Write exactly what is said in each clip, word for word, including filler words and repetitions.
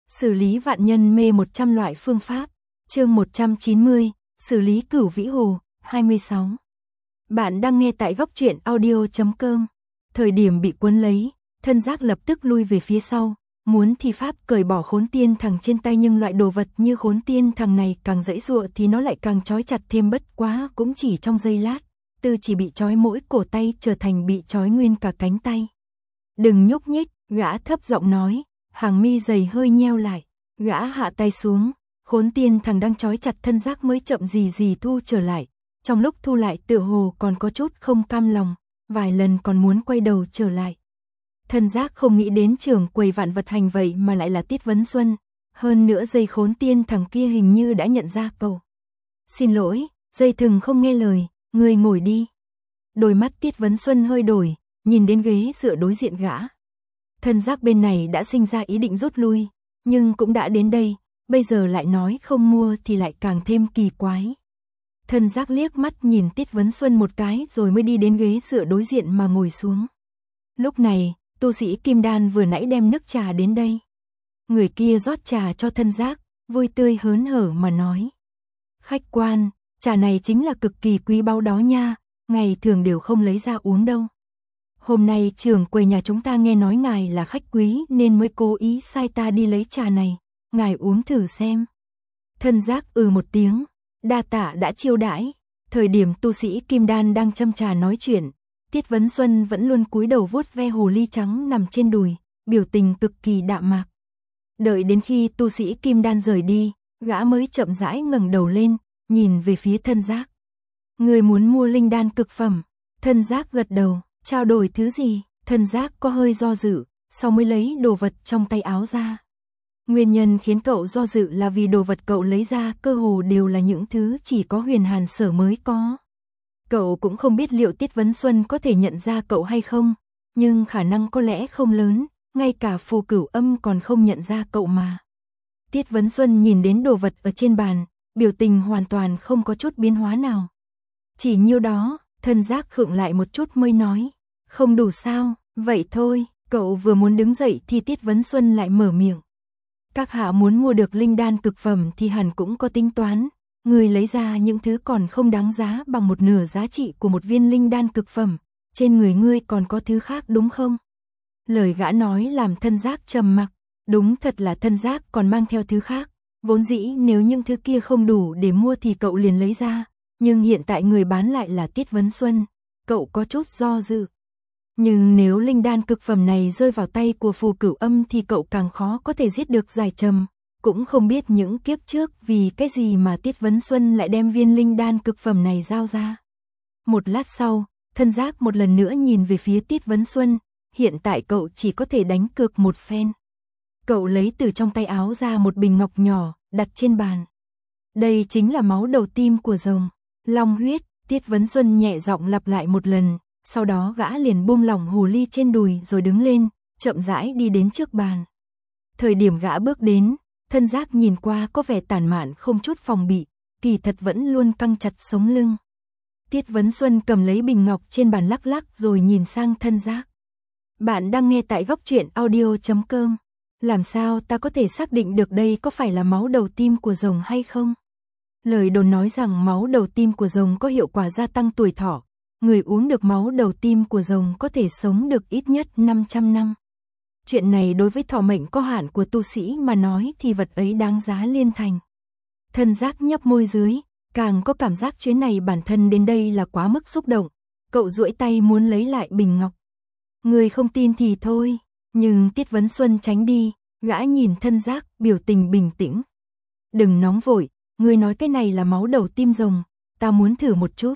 Xử lý vạn nhân mê một trăm loại phương pháp. Chương một trăm chín mươi, xử lý Cửu Vĩ Hồ, hai mươi sáu. Bạn đang nghe tại góc truyện audio chấm com. Thời điểm bị cuốn lấy, thân giác lập tức lui về phía sau, muốn thi pháp cởi bỏ khốn tiên thằng trên tay, nhưng loại đồ vật như khốn tiên thằng này càng giãy giụa thì nó lại càng trói chặt thêm, bất quá cũng chỉ trong giây lát, từ chỉ bị trói mỗi cổ tay trở thành bị trói nguyên cả cánh tay. Đừng nhúc nhích, gã thấp giọng nói, hàng mi dày hơi nheo lại, gã hạ tay xuống, khốn tiên thằng đang trói chặt thân giác mới chậm gì gì thu trở lại, trong lúc thu lại tựa hồ còn có chút không cam lòng, vài lần còn muốn quay đầu trở lại. Thân giác không nghĩ đến trưởng quầy vạn vật hành vậy mà lại là Tiết Vấn Xuân, hơn nữa dây khốn tiên thằng kia hình như đã nhận ra cậu. Xin lỗi, dây thừng không nghe lời, người ngồi đi. Đôi mắt Tiết Vấn Xuân hơi đổi, nhìn đến ghế dựa đối diện gã. Thân giác bên này đã sinh ra ý định rút lui, nhưng cũng đã đến đây, bây giờ lại nói không mua thì lại càng thêm kỳ quái. Thân giác liếc mắt nhìn Tiết Vấn Xuân một cái rồi mới đi đến ghế dựa đối diện mà ngồi xuống. Lúc này, tu sĩ Kim Đan vừa nãy đem nước trà đến đây. Người kia rót trà cho thân giác, vui tươi hớn hở mà nói. Khách quan, trà này chính là cực kỳ quý báu đó nha, ngày thường đều không lấy ra uống đâu. Hôm nay trưởng quầy nhà chúng ta nghe nói ngài là khách quý nên mới cố ý sai ta đi lấy trà này, ngài uống thử xem. Thân giác ừ một tiếng, đa tạ đã chiêu đãi. Thời điểm tu sĩ Kim Đan đang châm trà nói chuyện, Tiết Vấn Xuân vẫn luôn cúi đầu vuốt ve hồ ly trắng nằm trên đùi, biểu tình cực kỳ đạm mạc. Đợi đến khi tu sĩ Kim Đan rời đi, gã mới chậm rãi ngẩng đầu lên, nhìn về phía thân giác. Người muốn mua linh đan cực phẩm? Thân giác gật đầu. Trao đổi thứ gì? Thân giác có hơi do dự, sau mới lấy đồ vật trong tay áo ra. Nguyên nhân khiến cậu do dự là vì đồ vật cậu lấy ra cơ hồ đều là những thứ chỉ có Huyền Hàn Sở mới có. Cậu cũng không biết liệu Tiết Vấn Xuân có thể nhận ra cậu hay không, nhưng khả năng có lẽ không lớn, ngay cả Phù Cửu Âm còn không nhận ra cậu mà. Tiết Vấn Xuân nhìn đến đồ vật ở trên bàn, biểu tình hoàn toàn không có chút biến hóa nào. Chỉ nhiêu đó. Thân giác khựng lại một chút mới nói, không đủ sao, vậy thôi. Cậu vừa muốn đứng dậy thì Tiết Vấn Xuân lại mở miệng. Các hạ muốn mua được linh đan cực phẩm thì hẳn cũng có tính toán, người lấy ra những thứ còn không đáng giá bằng một nửa giá trị của một viên linh đan cực phẩm, trên người ngươi còn có thứ khác đúng không? Lời gã nói làm thân giác trầm mặc, đúng thật là thân giác còn mang theo thứ khác, vốn dĩ nếu những thứ kia không đủ để mua thì cậu liền lấy ra. Nhưng hiện tại người bán lại là Tiết Vấn Xuân, cậu có chút do dự. Nhưng nếu linh đan cực phẩm này rơi vào tay của Phù Cửu Âm thì cậu càng khó có thể giết được Giải Trầm. Cũng không biết những kiếp trước vì cái gì mà Tiết Vấn Xuân lại đem viên linh đan cực phẩm này giao ra. Một lát sau, thân giác một lần nữa nhìn về phía Tiết Vấn Xuân, hiện tại cậu chỉ có thể đánh cược một phen. Cậu lấy từ trong tay áo ra một bình ngọc nhỏ, đặt trên bàn. Đây chính là máu đầu tim của rồng. Long huyết, Tiết Vấn Xuân nhẹ giọng lặp lại một lần, sau đó gã liền buông lỏng hồ ly trên đùi rồi đứng lên, chậm rãi đi đến trước bàn. Thời điểm gã bước đến, thân giác nhìn qua có vẻ tản mạn không chút phòng bị, kỳ thật vẫn luôn căng chặt sống lưng. Tiết Vấn Xuân cầm lấy bình ngọc trên bàn lắc lắc rồi nhìn sang thân giác. Bạn đang nghe tại góc truyện audio chấm com. Làm sao ta có thể xác định được đây có phải là máu đầu tim của rồng hay không? Lời đồn nói rằng máu đầu tim của rồng có hiệu quả gia tăng tuổi thọ, người uống được máu đầu tim của rồng có thể sống được ít nhất năm trăm năm. Chuyện này đối với thọ mệnh có hạn của tu sĩ mà nói thì vật ấy đáng giá liên thành. Thân giác nhấp môi dưới, càng có cảm giác chuyến này bản thân đến đây là quá mức xúc động, cậu duỗi tay muốn lấy lại bình ngọc. Người không tin thì thôi, nhưng Tiết Vấn Xuân tránh đi, gã nhìn thân giác, biểu tình bình tĩnh. Đừng nóng vội. Người nói cái này là máu đầu tim rồng, ta muốn thử một chút.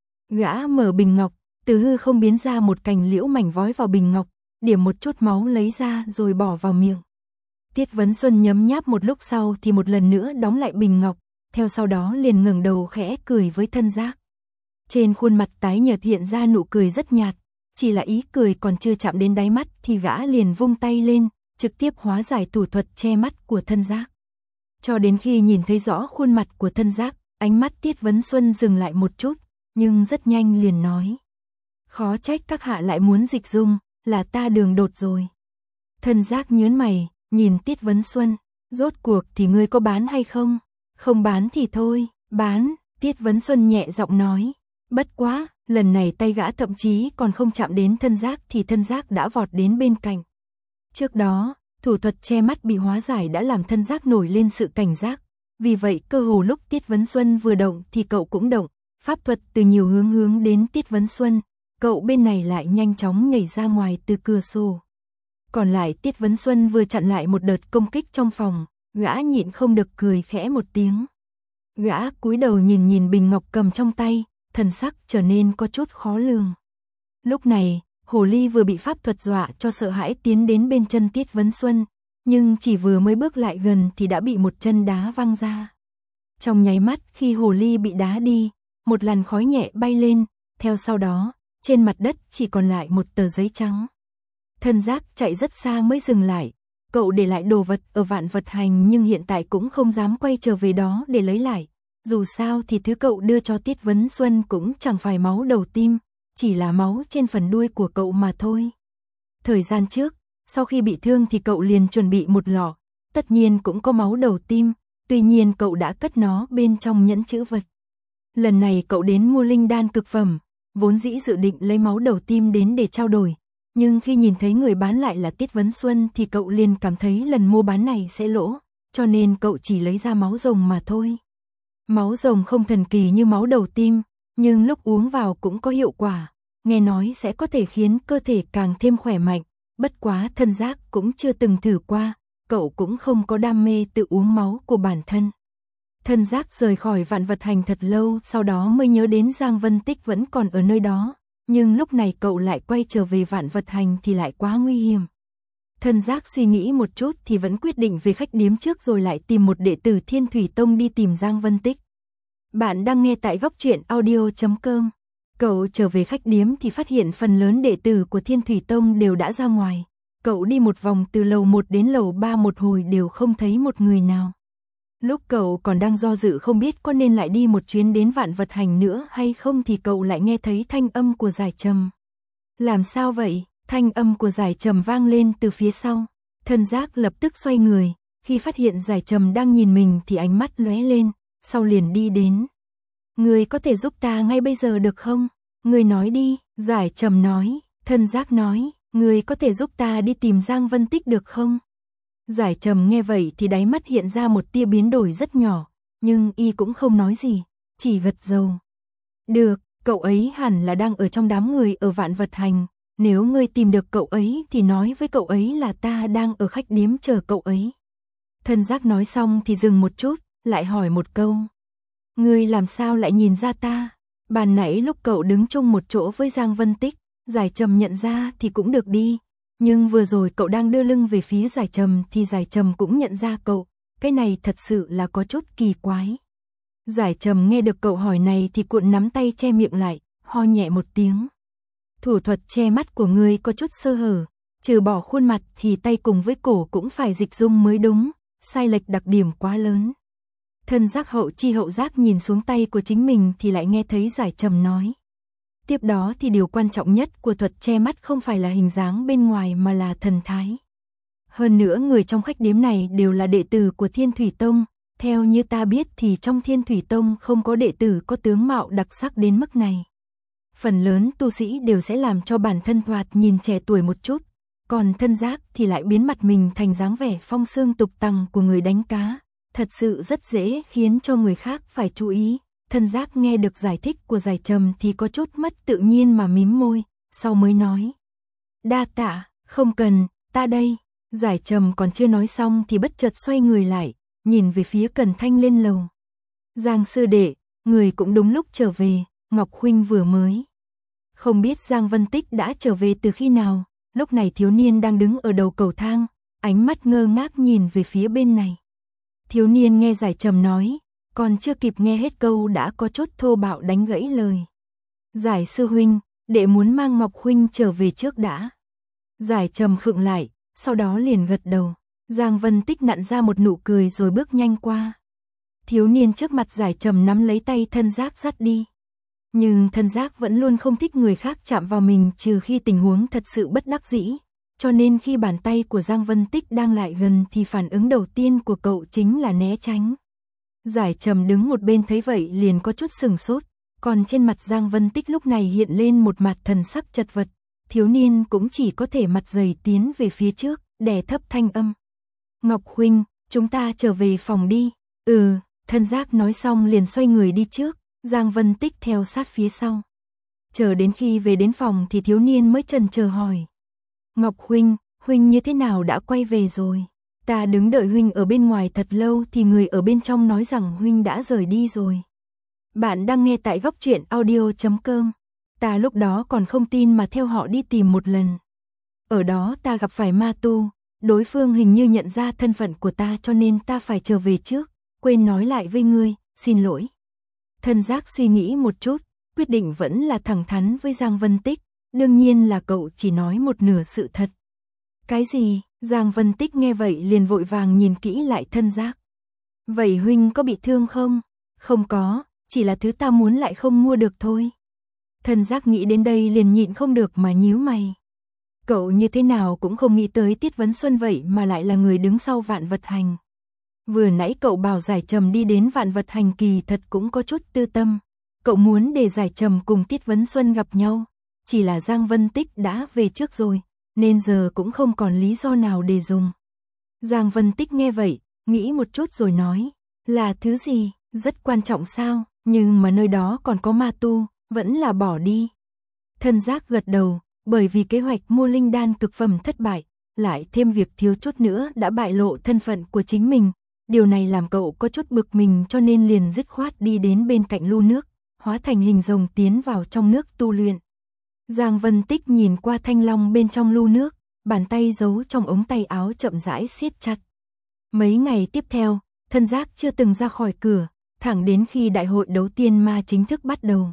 Gã mở bình ngọc, từ hư không biến ra một cành liễu mảnh vói vào bình ngọc, điểm một chút máu lấy ra rồi bỏ vào miệng. Tiết Vấn Xuân nhấm nháp một lúc sau thì một lần nữa đóng lại bình ngọc, theo sau đó liền ngẩng đầu khẽ cười với thân giác. Trên khuôn mặt tái nhợt hiện ra nụ cười rất nhạt, chỉ là ý cười còn chưa chạm đến đáy mắt thì gã liền vung tay lên, trực tiếp hóa giải thủ thuật che mắt của thân giác. Cho đến khi nhìn thấy rõ khuôn mặt của thân giác, ánh mắt Tiết Vấn Xuân dừng lại một chút, nhưng rất nhanh liền nói. Khó trách các hạ lại muốn dịch dung, là ta đường đột rồi. Thân giác nhớn mày, nhìn Tiết Vấn Xuân, Rốt cuộc thì ngươi có bán hay không? Không bán thì thôi, bán, Tiết Vấn Xuân nhẹ giọng nói. Bất quá, lần này tay gã thậm chí còn không chạm đến thân giác thì thân giác đã vọt đến bên cạnh. Trước đó, thủ thuật che mắt bị hóa giải đã làm thân giác nổi lên sự cảnh giác. Vì vậy cơ hồ lúc Tiết Vấn Xuân vừa động thì cậu cũng động, pháp thuật từ nhiều hướng hướng đến Tiết Vấn Xuân, cậu bên này lại nhanh chóng nhảy ra ngoài từ cửa sổ. Còn lại Tiết Vấn Xuân vừa chặn lại một đợt công kích trong phòng, gã nhịn không được cười khẽ một tiếng. Gã cúi đầu nhìn nhìn bình ngọc cầm trong tay, thần sắc trở nên có chút khó lường. Lúc này, hồ ly vừa bị pháp thuật dọa cho sợ hãi tiến đến bên chân Tiết Vấn Xuân, nhưng chỉ vừa mới bước lại gần thì đã bị một chân đá văng ra. Trong nháy mắt khi hồ ly bị đá đi, một làn khói nhẹ bay lên, theo sau đó, trên mặt đất chỉ còn lại một tờ giấy trắng. Thân giác chạy rất xa mới dừng lại, cậu để lại đồ vật ở vạn vật hành nhưng hiện tại cũng không dám quay trở về đó để lấy lại. Dù sao thì thứ cậu đưa cho Tiết Vấn Xuân cũng chẳng phải máu đầu tim, chỉ là máu trên phần đuôi của cậu mà thôi. Thời gian trước, sau khi bị thương thì cậu liền chuẩn bị một lọ, tất nhiên cũng có máu đầu tim, tuy nhiên cậu đã cất nó bên trong nhẫn trữ vật. Lần này cậu đến mua linh đan cực phẩm, vốn dĩ dự định lấy máu đầu tim đến để trao đổi, nhưng khi nhìn thấy người bán lại là Tiết Vấn Xuân thì cậu liền cảm thấy lần mua bán này sẽ lỗ, cho nên cậu chỉ lấy ra máu rồng mà thôi. Máu rồng không thần kỳ như máu đầu tim, nhưng lúc uống vào cũng có hiệu quả, nghe nói sẽ có thể khiến cơ thể càng thêm khỏe mạnh, bất quá thân giác cũng chưa từng thử qua, cậu cũng không có đam mê tự uống máu của bản thân. Thân giác rời khỏi vạn vật hành thật lâu, sau đó mới nhớ đến Giang Vân Tích vẫn còn ở nơi đó, nhưng lúc này cậu lại quay trở về vạn vật hành thì lại quá nguy hiểm. Thân giác suy nghĩ một chút thì vẫn quyết định về khách điếm trước rồi lại tìm một đệ tử Thiên Thủy Tông đi tìm Giang Vân Tích. Bạn đang nghe tại góc truyện audio chấm com. Cậu trở về khách điếm thì phát hiện phần lớn đệ tử của Thiên Thủy Tông đều đã ra ngoài. Cậu đi một vòng từ lầu một đến lầu ba một hồi đều không thấy một người nào. Lúc cậu còn đang do dự không biết có nên lại đi một chuyến đến vạn vật hành nữa hay không thì cậu lại nghe thấy thanh âm của Giải Trầm. Làm sao vậy? Thanh âm của Giải Trầm vang lên từ phía sau. Thân giác lập tức xoay người, khi phát hiện Giải Trầm đang nhìn mình thì ánh mắt lóe lên, sau liền đi đến. Người có thể giúp ta ngay bây giờ được không? Người nói đi, Giải Trầm nói. Thân giác nói, người có thể giúp ta đi tìm Giang Vân Tích được không? Giải Trầm nghe vậy thì đáy mắt hiện ra một tia biến đổi rất nhỏ, nhưng y cũng không nói gì, chỉ gật đầu. Được, cậu ấy hẳn là đang ở trong đám người ở vạn vật hành, nếu ngươi tìm được cậu ấy thì nói với cậu ấy là ta đang ở khách điếm chờ cậu ấy. Thân giác nói xong thì dừng một chút, lại hỏi một câu. Ngươi làm sao lại nhìn ra ta? Bàn nãy lúc cậu đứng chung một chỗ với Giang Vân Tích, Giải Trầm nhận ra thì cũng được đi. Nhưng vừa rồi cậu đang đưa lưng về phía Giải Trầm thì Giải Trầm cũng nhận ra cậu, cái này thật sự là có chút kỳ quái. Giải Trầm nghe được cậu hỏi này thì cuộn nắm tay che miệng lại, ho nhẹ một tiếng. Thủ thuật che mắt của ngươi có chút sơ hở, trừ bỏ khuôn mặt thì tay cùng với cổ cũng phải dịch dung mới đúng, sai lệch đặc điểm quá lớn. Thân giác hậu chi hậu giác nhìn xuống tay của chính mình thì lại nghe thấy Giải Trầm nói. Tiếp đó thì điều quan trọng nhất của thuật che mắt không phải là hình dáng bên ngoài mà là thần thái. Hơn nữa người trong khách điếm này đều là đệ tử của Thiên Thủy Tông, theo như ta biết thì trong Thiên Thủy Tông không có đệ tử có tướng mạo đặc sắc đến mức này. Phần lớn tu sĩ đều sẽ làm cho bản thân thoạt nhìn trẻ tuổi một chút, còn thân giác thì lại biến mặt mình thành dáng vẻ phong sương tục tằng của người đánh cá, thật sự rất dễ khiến cho người khác phải chú ý. Thân giác nghe được giải thích của Giải Trầm thì có chút mất tự nhiên mà mím môi, sau mới nói. Đa tạ, không cần, ta đây. Giải Trầm còn chưa nói xong thì bất chợt xoay người lại, nhìn về phía Cần Thanh lên lầu. Giang sư đệ, người cũng đúng lúc trở về, Ngọc Khuynh vừa mới. Không biết Giang Vân Tích đã trở về từ khi nào, lúc này thiếu niên đang đứng ở đầu cầu thang, ánh mắt ngơ ngác nhìn về phía bên này. Thiếu niên nghe Giải Trầm nói, còn chưa kịp nghe hết câu đã có chút thô bạo đánh gãy lời. Giải sư huynh, đệ muốn mang Ngọc Khuynh trở về trước đã. Giải Trầm khựng lại, sau đó liền gật đầu. Giang Vân Tích nặn ra một nụ cười rồi bước nhanh qua. Thiếu niên trước mặt Giải Trầm nắm lấy tay thân giác dắt đi. Nhưng thân giác vẫn luôn không thích người khác chạm vào mình trừ khi tình huống thật sự bất đắc dĩ. cho nên khi bàn tay của Giang Vân Tích đang lại gần thì phản ứng đầu tiên của cậu chính là né tránh. Giải Trầm đứng một bên thấy vậy liền có chút sừng sốt, còn trên mặt Giang Vân Tích lúc này hiện lên một mặt thần sắc chật vật, thiếu niên cũng chỉ có thể mặt dày tiến về phía trước, đè thấp thanh âm. Ngọc huynh, chúng ta trở về phòng đi. Ừ, Thân Giác nói xong liền xoay người đi trước, Giang Vân Tích theo sát phía sau. Chờ đến khi về đến phòng thì thiếu niên mới chần chờ hỏi. Ngọc huynh, huynh như thế nào đã quay về rồi? Ta đứng đợi huynh ở bên ngoài thật lâu thì người ở bên trong nói rằng huynh đã rời đi rồi. Bạn đang nghe tại góc truyện audio chấm com. Ta lúc đó còn không tin mà theo họ đi tìm một lần. Ở đó ta gặp phải ma tu, đối phương hình như nhận ra thân phận của ta cho nên ta phải trở về trước, quên nói lại với ngươi, xin lỗi. Thân Giác suy nghĩ một chút, quyết định vẫn là thẳng thắn với Giang Vân Tích, đương nhiên là cậu chỉ nói một nửa sự thật. Cái gì? Giang Vân Tích nghe vậy liền vội vàng nhìn kỹ lại Thân Giác. Vậy huynh có bị thương không? Không có, chỉ là thứ ta muốn lại không mua được thôi. Thân Giác nghĩ đến đây liền nhịn không được mà nhíu mày. Cậu như thế nào cũng không nghĩ tới Tiết Vấn Xuân vậy mà lại là người đứng sau Vạn Vật Hành. Vừa nãy cậu bảo Giải Trầm đi đến Vạn Vật Hành kỳ thật cũng có chút tư tâm. Cậu muốn để Giải Trầm cùng Tiết Vấn Xuân gặp nhau, chỉ là Giang Vân Tích đã về trước rồi, nên giờ cũng không còn lý do nào để dùng. Giang Vân Tích nghe vậy, nghĩ một chút rồi nói, là thứ gì, rất quan trọng sao, nhưng mà nơi đó còn có ma tu, vẫn là bỏ đi. Thân Giác gật đầu, bởi vì kế hoạch mua linh đan cực phẩm thất bại, lại thêm việc thiếu chút nữa đã bại lộ thân phận của chính mình. Điều này làm cậu có chút bực mình cho nên liền dứt khoát đi đến bên cạnh lu nước, hóa thành hình rồng tiến vào trong nước tu luyện. Giang Vân Tích nhìn qua thanh long bên trong lu nước, bàn tay giấu trong ống tay áo chậm rãi siết chặt. Mấy ngày tiếp theo, Thân Giác chưa từng ra khỏi cửa, thẳng đến khi đại hội đấu tiên ma chính thức bắt đầu.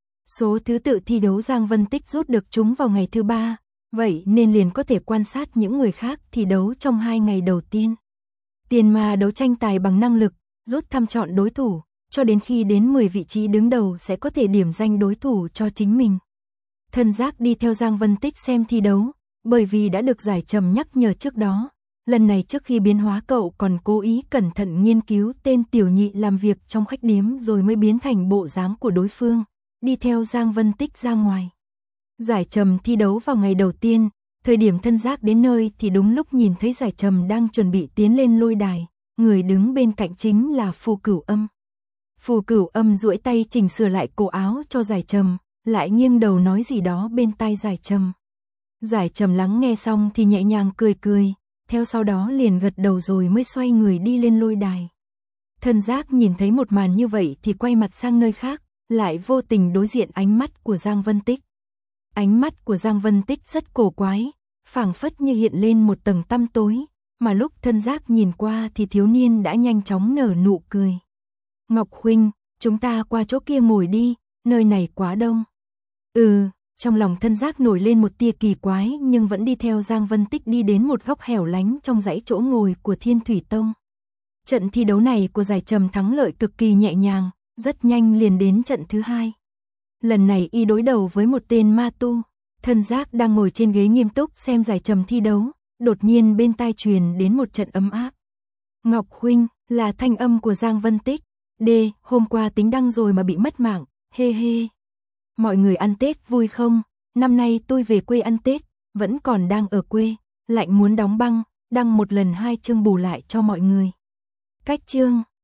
Số thứ tự thi đấu Giang Vân Tích rút được chúng vào ngày thứ ba, vậy nên liền có thể quan sát những người khác thi đấu trong hai ngày đầu tiên. Tiền ma đấu tranh tài bằng năng lực, rút thăm chọn đối thủ, cho đến khi đến mười vị trí đứng đầu sẽ có thể điểm danh đối thủ cho chính mình. Thân Giác đi theo Giang Vân Tích xem thi đấu, bởi vì đã được Giải Trầm nhắc nhở trước đó. Lần này trước khi biến hóa cậu còn cố ý cẩn thận nghiên cứu tên tiểu nhị làm việc trong khách điếm rồi mới biến thành bộ dáng của đối phương, đi theo Giang Vân Tích ra ngoài. Giải Trầm thi đấu vào ngày đầu tiên, thời điểm Thân Giác đến nơi thì đúng lúc nhìn thấy Giải Trầm đang chuẩn bị tiến lên lôi đài, người đứng bên cạnh chính là Phù Cửu Âm. Phù Cửu Âm duỗi tay chỉnh sửa lại cổ áo cho Giải Trầm, lại nghiêng đầu nói gì đó bên tai Giải Trầm. Giải Trầm lắng nghe xong thì nhẹ nhàng cười cười, theo sau đó liền gật đầu rồi mới xoay người đi lên lôi đài. Thân Giác nhìn thấy một màn như vậy thì quay mặt sang nơi khác, lại vô tình đối diện ánh mắt của Giang Vân Tích. Ánh mắt của Giang Vân Tích rất cổ quái, phảng phất như hiện lên một tầng tăm tối, mà lúc Thân Giác nhìn qua thì thiếu niên đã nhanh chóng nở nụ cười. Ngọc huynh, chúng ta qua chỗ kia ngồi đi, nơi này quá đông. Ừ, trong lòng Thân Giác nổi lên một tia kỳ quái nhưng vẫn đi theo Giang Vân Tích đi đến một góc hẻo lánh trong dãy chỗ ngồi của Thiên Thủy Tông. Trận thi đấu này của Giải Trầm thắng lợi cực kỳ nhẹ nhàng, rất nhanh liền đến trận thứ hai. Lần này y đối đầu với một tên ma tu. Thân Giác đang ngồi trên ghế nghiêm túc xem Giải Trầm thi đấu, đột nhiên bên tai truyền đến một trận ấm áp. Ngọc huynh, là thanh âm của Giang Vân Tích. D, hôm qua tính đăng rồi mà bị mất mạng, hê hê. Mọi người ăn Tết vui không? Năm nay tôi về quê ăn Tết, vẫn còn đang ở quê, lạnh muốn đóng băng, đăng một lần hai chương bù lại cho mọi người. Cách chương